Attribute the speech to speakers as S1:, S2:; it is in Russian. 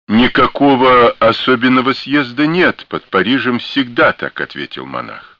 S1: Никакого особенного съезда нет, под Парижем всегда так, ответил монах.